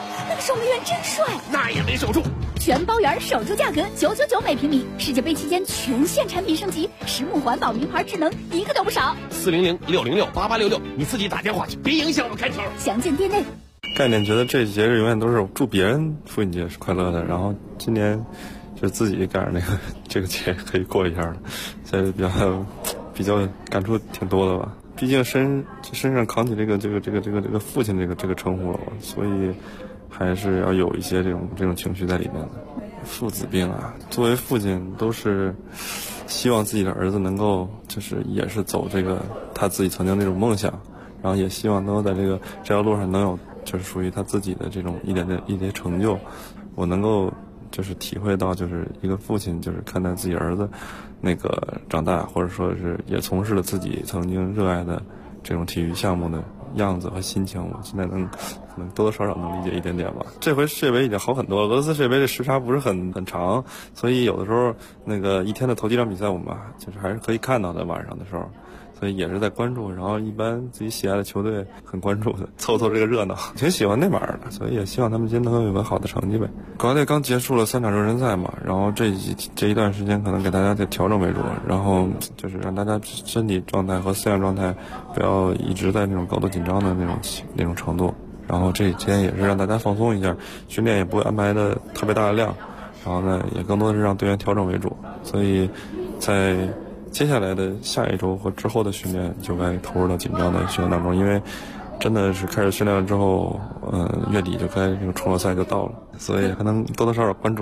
帅， 那也没守住。 全包圆守住价格999每平米，世界杯期间全线产品升级，实木环保名牌智能一个都不少。 400-606-8866，你自己打电话去，别影响我开头。 详见店内。 概念觉得这节日永远都是祝别人父亲节是快乐的，然后今年就自己赶上这个节可以过一下了，所以比较感触挺多的吧。毕竟身上扛起这个父亲这个称呼了，所以还是要有一些这种情绪在里面的。父子病啊，作为父亲都是希望自己的儿子能够也是走这个他自己曾经那种梦想，然后也希望能够在这条路上能有属于他自己的这种一点成就。我能够体会到一个父亲看待自己儿子长大，或者说是也从事了自己曾经热爱的这种体育项目的样子和心情，我现在可能多多少少能理解一点点吧。这回世界杯已经好很多了，俄罗斯世界杯的时差不是很长，所以有的时候一天的头几场比赛我们还是可以看到的，晚上的时候。所以也是在关注，然后一般自己喜爱的球队很关注的，凑这个热闹，挺喜欢内马尔的，所以也希望他们今天能够有个好的成绩呗。国家队刚结束了3场热身赛嘛，然后这一段时间可能给大家得调整为主，然后让大家身体状态和思想状态不要一直在那种高度紧张的那种程度，然后这几天也是让大家放松一下，训练也不会安排的特别大的量，然后呢也更多的是让队员调整为主，所以在接下来的下一周和之后的训练就该投入到紧张的训练当中，因为真的是开始训练了之后，月底就该冲刺赛就到了，所以还能多多少少关注。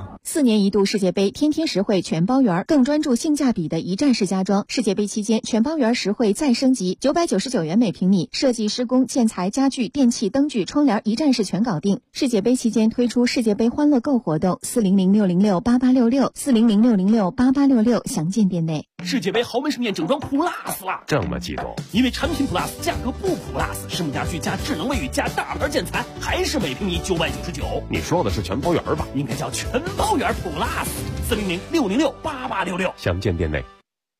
4年一度世界杯天天实惠全包圆，更专注性价比的一站式家装。世界杯期间全包圆实惠再升级，999元每平米，设计、施工、建材、家具、电器、灯具、窗帘一站式全搞定。世界杯期间推出世界杯欢乐购活动，400-606-8866，400-606-8866，详见店内。 世界杯豪门盛宴整装 Plus 了， 这么激动？ 因为产品 Plus 价格不 Plus， 实木家具加智能卫浴加大牌建材，还是每平米999。 你说的是全包圆吧？ 应该叫全包圆 Plus，400-606-8866， 详见店内。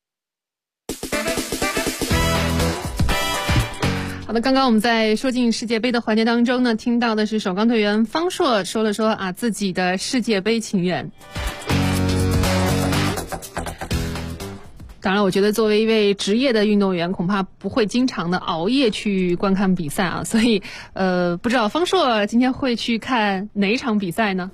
好的，刚刚我们在说进世界杯的环节当中呢，听到的是首钢队员方硕说了自己的世界杯情缘。当然，我觉得作为一位职业的运动员，恐怕不会经常的熬夜去观看比赛啊，所以不知道方硕今天会去看哪一场比赛呢？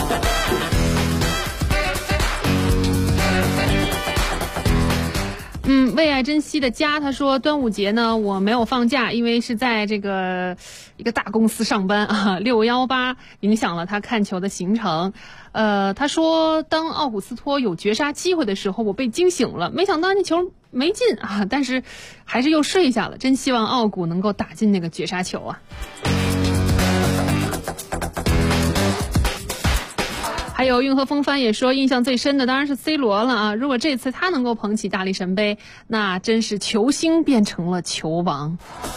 为爱珍惜的家，他说端午节呢我没有放假，因为是在一个大公司上班啊，618影响了他看球的行程。他说当奥古斯托有绝杀机会的时候，我被惊醒了，没想到那球没进啊，但是还是又睡下了，真希望奥古能够打进那个绝杀球啊。还有运河风帆也说，印象最深的当然是 C 罗了啊！如果这次他能够捧起大力神杯，那真是球星变成了球王。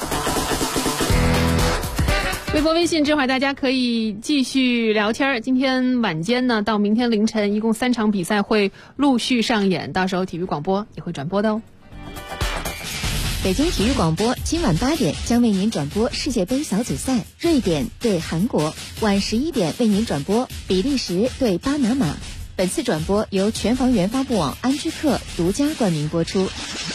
微博、微信这会儿大家可以继续聊天。今天晚间呢，到明天凌晨，一共3场比赛会陆续上演，到时候体育广播也会转播的哦。 北京体育广播今晚8点将为您转播世界杯小组赛，瑞典对韩国；晚11点为您转播比利时对巴拿马。本次转播由全房源发布网安居客独家冠名播出。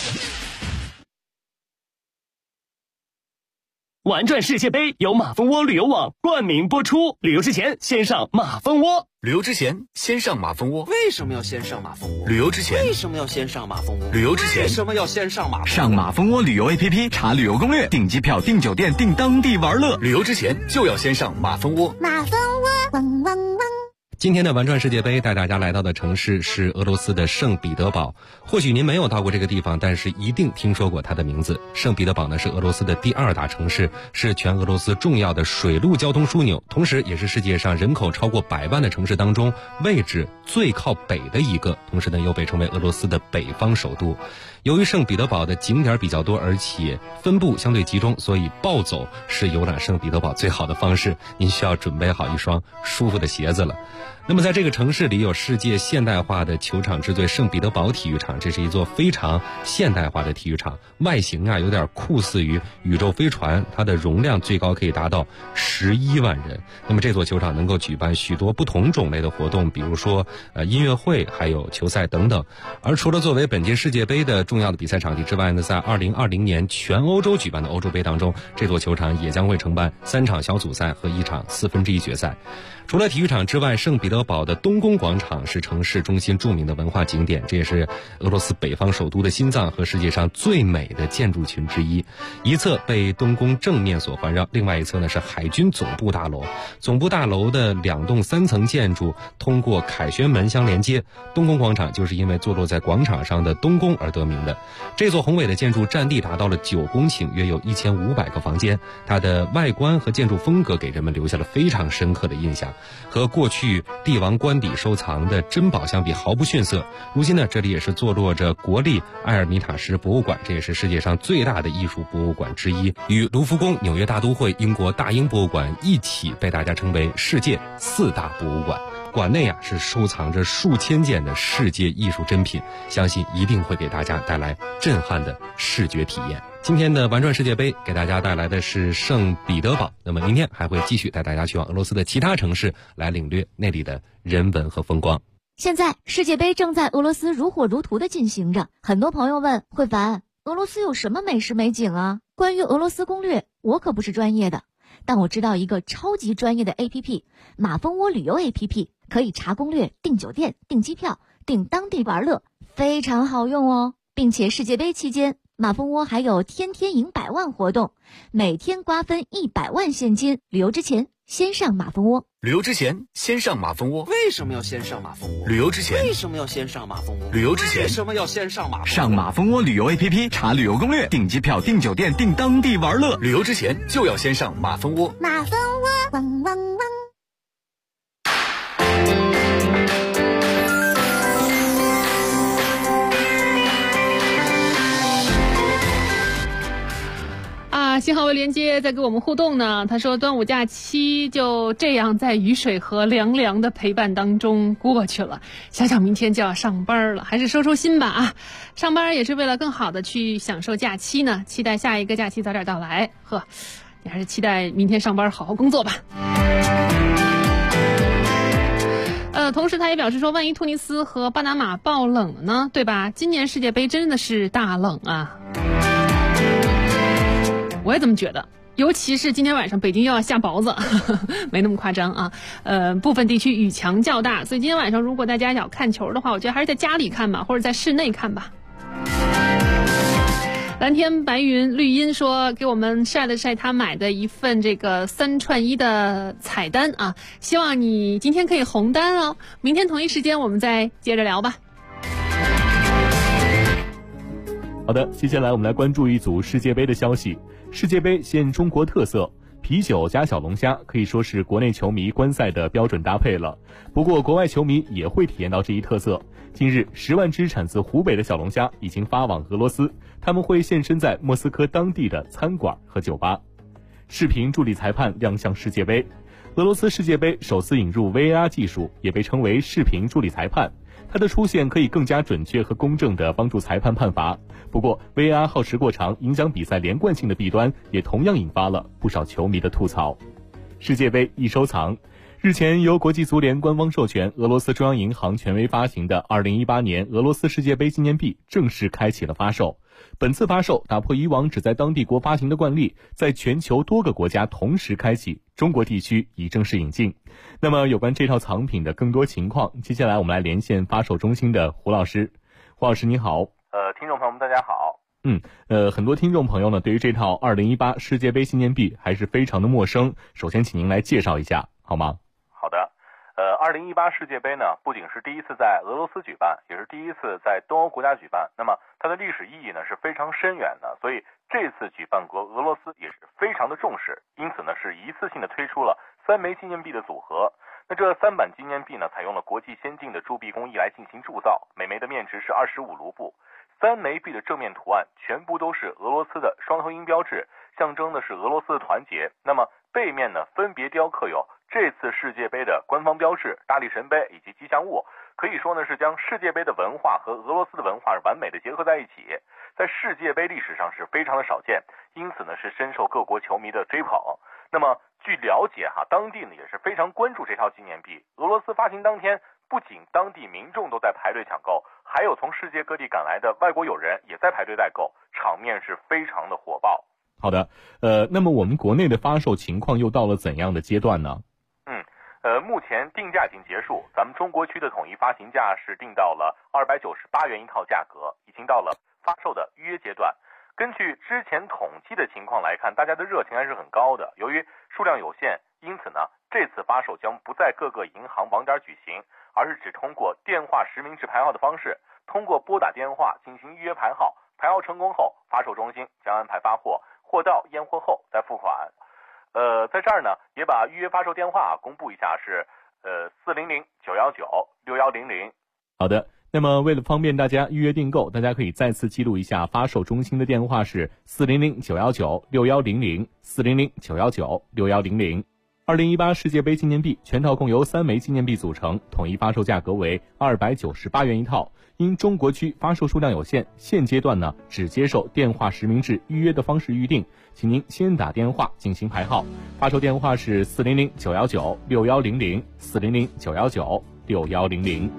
玩转世界杯由马蜂窝旅游网冠名播出，旅游之前先上马蜂窝。 旅游之前先上马蜂窝。 为什么要先上马蜂窝？ 旅游之前为什么要先上马蜂窝？ 旅游之前为什么要先上马蜂窝？ 上马蜂窝旅游 APP 查旅游攻略，订机票、订酒店、订当地玩乐。旅游之前就要先上马蜂窝。 马蜂窝，汪汪汪。 今天的玩转世界杯带大家来到的城市是俄罗斯的圣彼得堡。或许您没有到过这个地方，但是一定听说过它的名字。圣彼得堡呢是俄罗斯的第2大城市，是全俄罗斯重要的水陆交通枢纽，同时也是世界上人口超过100万的城市当中位置最靠北的一个，同时呢又被称为俄罗斯的北方首都。由于圣彼得堡的景点比较多，而且分布相对集中，所以暴走是游览圣彼得堡最好的方式。您需要准备好一双舒服的鞋子了。那么在这个城市里有世界现代化的球场之最圣彼得堡体育场，这是一座非常现代化的体育场，外形有点酷似于宇宙飞船，它的容量最高可以达到11万人。那么这座球场能够举办许多不同种类的活动，比如说音乐会，还有球赛等等。而除了作为本届世界杯的重要的比赛场地之外呢，在2020年全欧洲举办的欧洲杯当中，这座球场也将会承办3场小组赛和1场1/4决赛。除了体育场之外，圣彼得堡的东宫广场是城市中心著名的文化景点，这也是俄罗斯北方首都的心脏和世界上最美的建筑群之一。一侧被东宫正面所环绕，另外一侧呢是海军总部大楼。总部大楼的2栋3层建筑通过凯旋门相连接，东宫广场就是因为坐落在广场上的东宫而得名的。这座宏伟的建筑占地达到了9公顷，约有1500个房间，它的外观和建筑风格给人们留下了非常深刻的印象。和过去帝王官邸收藏的珍宝相比毫不逊色。如今呢，这里也是坐落着国立埃尔米塔什博物馆，这也是世界上最大的艺术博物馆之一，与卢浮宫、纽约大都会、英国大英博物馆一起被大家称为世界4大博物馆。馆内是收藏着数千件的世界艺术珍品，相信一定会给大家带来震撼的视觉体验。今天的玩转世界杯给大家带来的是圣彼得堡，那么明天还会继续带大家去往俄罗斯的其他城市来领略那里的人文和风光。 现在世界杯正在俄罗斯如火如荼的进行着，很多朋友问慧凡，俄罗斯有什么美食美景啊？关于俄罗斯攻略，我可不是专业的，但我知道一个超级专业的 APP， 马蜂窝旅游 APP， 可以查攻略、订酒店、订机票、订当地玩乐，非常好用哦。并且世界杯期间，马蜂窝还有天天赢100万活动，每天瓜分100万现金。旅游之前先上马蜂窝。 旅游之前先上马蜂窝。 为什么要先上马蜂窝？ 旅游之前为什么要先上马蜂窝？ 旅游之前为什么要先上马蜂窝？ 上马蜂窝旅游 APP 查旅游攻略，订机票、订酒店、订当地玩乐。 旅游之前就要先上马蜂窝。 马蜂窝，汪汪汪。 新号位连接在跟我们互动呢，他说端午假期就这样在雨水和凉凉的陪伴当中过去了，想想明天就要上班了，还是收收心吧啊！上班也是为了更好的去享受假期呢，期待下一个假期早点到来。呵，你还是期待明天上班好好工作吧。同时他也表示说，万一突尼斯和巴拿马爆冷了呢，对吧？今年世界杯真的是大冷啊！我也这么觉得，尤其是今天晚上北京又要下雹子，没那么夸张啊。部分地区雨强较大，所以今天晚上如果大家要看球的话，我觉得还是在家里看吧，或者在室内看吧。蓝天白云绿茵说给我们晒了晒他买的一份这个3串1的彩单啊，希望你今天可以红单哦。明天同一时间我们再接着聊吧。 好的，接下来我们来关注一组世界杯的消息。世界杯现中国特色，啤酒加小龙虾可以说是国内球迷观赛的标准搭配了。不过国外球迷也会体验到这一特色。近日10万只产自湖北的小龙虾已经发往俄罗斯，他们会现身在莫斯科当地的餐馆和酒吧。视频助理裁判亮相世界杯。俄罗斯世界杯首次引入 VAR 技术，也被称为视频助理裁判。它的出现可以更加准确和公正地帮助裁判判罚。不过 VAR 耗时过长，影响比赛连贯性的弊端也同样引发了不少球迷的吐槽。世界杯易收藏。日前由国际足联官方授权，俄罗斯中央银行权威发行的2018年俄罗斯世界杯纪念币正式开启了发售。本次发售打破以往只在当地国发行的惯例，在全球多个国家同时开启，中国地区已正式引进。那么有关这套藏品的更多情况，接下来我们来连线发售中心的胡老师。胡老师你好。 听众朋友们大家好。 很多听众朋友呢对于这套2018世界杯纪念币还是非常的陌生，首先请您来介绍一下好吗？ 好的。2018世界杯呢，不仅是第一次在俄罗斯举办，也是第一次在东欧国家举办，那么它的历史意义呢是非常深远的，所以这次举办国俄罗斯也是非常的重视，因此呢是一次性的推出了3枚纪念币的组合。 那这3版纪念币呢，采用了国际先进的铸币工艺来进行铸造，每枚的面值是25卢布。3枚币的正面图案全部都是俄罗斯的双头鹰标志，象征的是俄罗斯的团结。那么背面呢，分别雕刻有这次世界杯的官方标志、大力神杯以及吉祥物，可以说呢是将世界杯的文化和俄罗斯的文化完美的结合在一起，在世界杯历史上是非常的少见，因此呢是深受各国球迷的追捧。那么据了解当地呢也是非常关注这套纪念币。俄罗斯发行当天，不仅当地民众都在排队抢购，还有从世界各地赶来的外国友人也在排队代购，场面是非常的火爆。 好的，那么我们国内的发售情况又到了怎样的阶段呢？ 目前定价已经结束，咱们中国区的统一发行价是定到了298元一套价格，已经到了发售的预约阶段。根据之前统计的情况来看，大家的热情还是很高的。由于数量有限，因此呢，这次发售将不在各个银行网点举行，而是只通过电话实名制排号的方式，通过拨打电话进行预约排号，排号成功后，发售中心将安排发货，货到验货后再付款。在这儿呢，也把预约发售电话公布一下，是400-919-6100。 好的，那么为了方便大家预约订购，大家可以再次记录一下发售中心的电话是400-919-6100 400-919-6100。2018世界杯纪念币全套共由3枚纪念币组成，统一发售价格为298元一套。因中国区发售数量有限，现阶段呢只接受电话实名制预约的方式预定，请您先打电话进行排号。发售电话是400-919-6100 400-919-6100。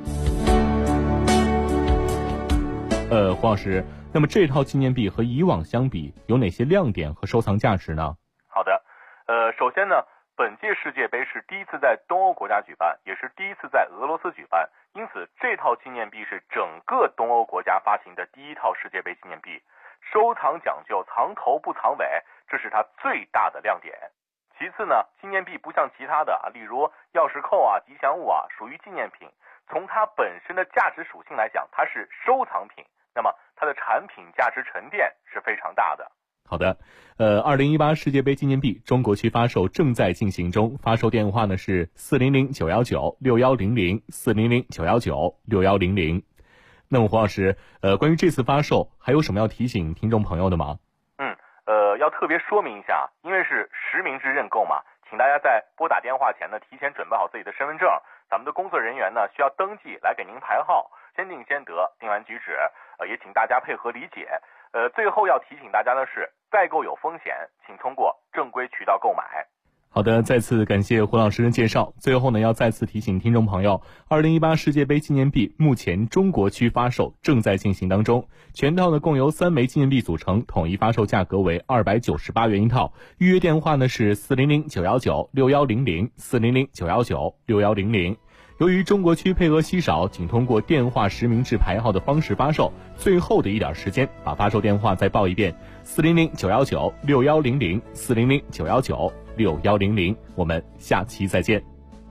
黄老师，那么这套纪念币和以往相比有哪些亮点和收藏价值呢？ 好的，首先呢，本届世界杯是第一次在东欧国家举办，也是第一次在俄罗斯举办，因此这套纪念币是整个东欧国家发行的第一套世界杯纪念币，收藏讲究藏头不藏尾，这是它最大的亮点。其次呢，纪念币不像其他的例如钥匙扣吉祥物属于纪念品，从它本身的价值属性来讲，它是收藏品，那么它的产品价值沉淀是非常大的。 好的，2018世界杯纪念币中国区发售正在进行中，发售电话呢是400-919-6100 400-919-6100。那么黄老师，关于这次发售还有什么要提醒听众朋友的吗？ 要特别说明一下，因为是实名制认购嘛，请大家在拨打电话前呢，提前准备好自己的身份证，咱们的工作人员呢需要登记来给您排号，先定先得，定完举止，也请大家配合理解。最后要提醒大家的是，代购有风险，请通过正规渠道购买。 好的，再次感谢胡老师的介绍。最后呢，要再次提醒听众朋友，2018世界杯纪念币目前中国区发售正在进行当中，全套呢共由3枚纪念币组成，统一发售价格为298元一套。预约电话呢是400-919-6100 400-919-6100。由于中国区配额稀少，仅通过电话实名制排号的方式发售，最后的一点时间，把发售电话再报一遍：400-919-6100 400-919-6100。我们下期再见。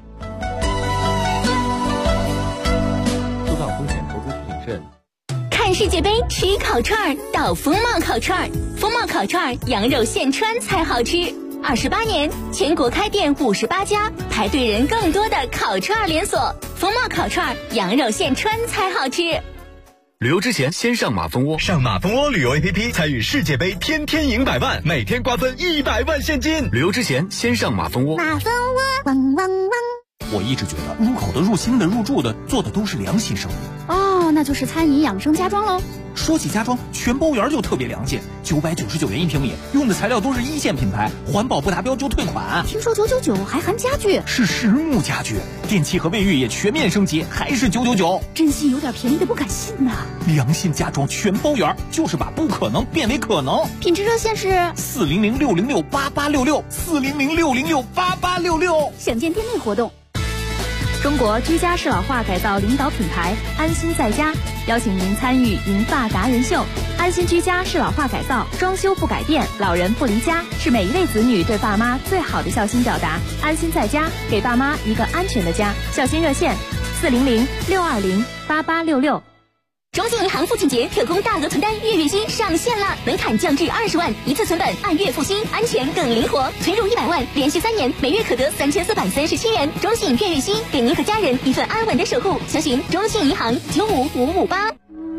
收藏风险，投资谨慎。 看世界杯吃烤串到风貌烤串，风貌烤串羊肉现穿才好吃。28年，全国开店58家，排队人更多的烤串连锁。风貌烤串，羊肉现穿才好吃。 旅游之前先上马蜂窝， 上马蜂窝旅游 APP 参与世界杯，天天赢100万，每天瓜分100万现金。 旅游之前先上马蜂窝。 马蜂窝，汪汪汪。 我一直觉得入口的、入心的、入住的，做的都是良心生意。 哦，那就是餐饮养生家装喽。 说起家装，全包园就特别良心，999元1平米，用的材料都是1线品牌，环保不达标就退款。 听说999还含家具， 是实木家具，电器和卫浴也全面升级，还是999。 真心有点便宜的不敢信呐。 良心家装全包园，就是把不可能变为可能。 品质热线是 400-606-8866 400-606-8866。 想见店内活动。 中国居家适老化改造领导品牌安心在家邀请您参与银发达人秀。安心居家适老化改造，装修不改变，老人不离家，是每一位子女对爸妈最好的孝心表达。安心在家，给爸妈一个安全的家。孝心热线400-620-8866。 中信银行父亲节特供大额存单月月息上线了，门槛降至20万，一次存本按月付息，安全更灵活。存入100万，连续3年，每月可得3437元。中信月月息，给您和家人一份安稳的守护。详询中信银行95558。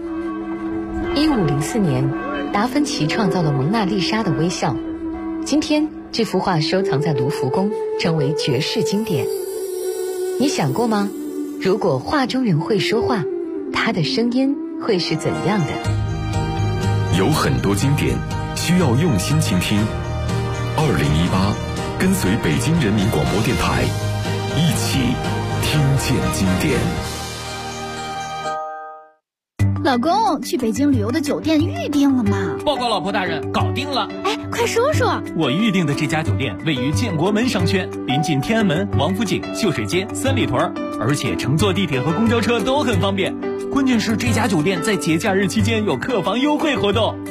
1504年，达芬奇创造了蒙娜丽莎的微笑。今天，这幅画收藏在卢浮宫，成为绝世经典。你想过吗？如果画中人会说话，他的声音会是怎样的？ 有很多经典需要用心倾听。2018，跟随北京人民广播电台，一起听见经典。 老公，去北京旅游的酒店预定了吗？ 报告老婆大人，搞定了。 哎，快说说。 我预定的这家酒店位于建国门商圈，临近天安门、王府井、秀水街、三里屯，而且乘坐地铁和公交车都很方便。关键是这家酒店在节假日期间有客房优惠活动。